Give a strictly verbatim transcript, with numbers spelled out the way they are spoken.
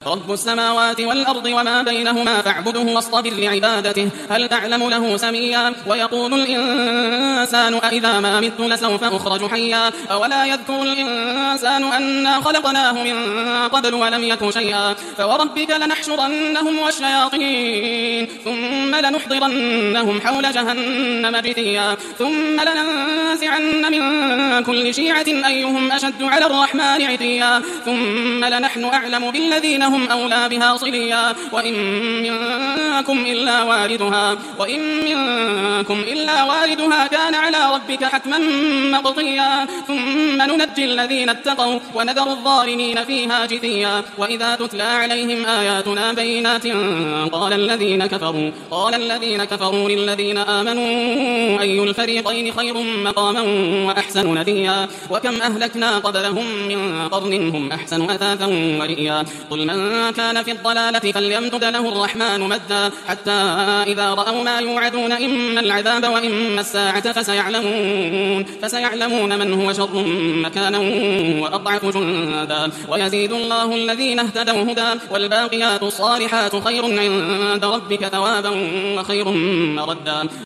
رب السماوات والأرض وما بينهما فاعبده واصطبر لعبادته هل تعلم له سميا ويقول الإنسان أإذا ما مت لسوف أخرج حيا أولا يذكر الإنسان أنا خلقناه من قبل ولم يك شيئا فوربك لنحشرنهم والشياطين ثم لنحضرنهم حول جهنم جثيا ثم لننزعن من كل شيعة أيهم أشد على الرحمن عتيا ثم لنحن أعلم بالذين هم أولى بها صليا وإن منكم إلا واردها وإن منكم إلا واردها كان على ربك حتما مقضيا ثم ننجي الذين اتقوا ونذر الظالمين فيها جثيا وإذا تتلى عليهم آياتنا بينات قال الذين كفروا قال الذين كفروا للذين آمنوا أي الفريقين خير مقاما وأحسن نديا وكم أهلكنا قبلهم من قرن هم أحسن أثاثا ورئيا قل من كان في الضلالة فليمدد له الرحمن مدا حتى إذا رأوا ما يوعدون إما العذاب وإما الساعة فسيعلمون فسيعلمون من هو شر مكانا وأضعف جندا ويزيد الله الذين اهتدوا هدى والباقيات الصالحات خير عند ربك ثوابا وخير مردا.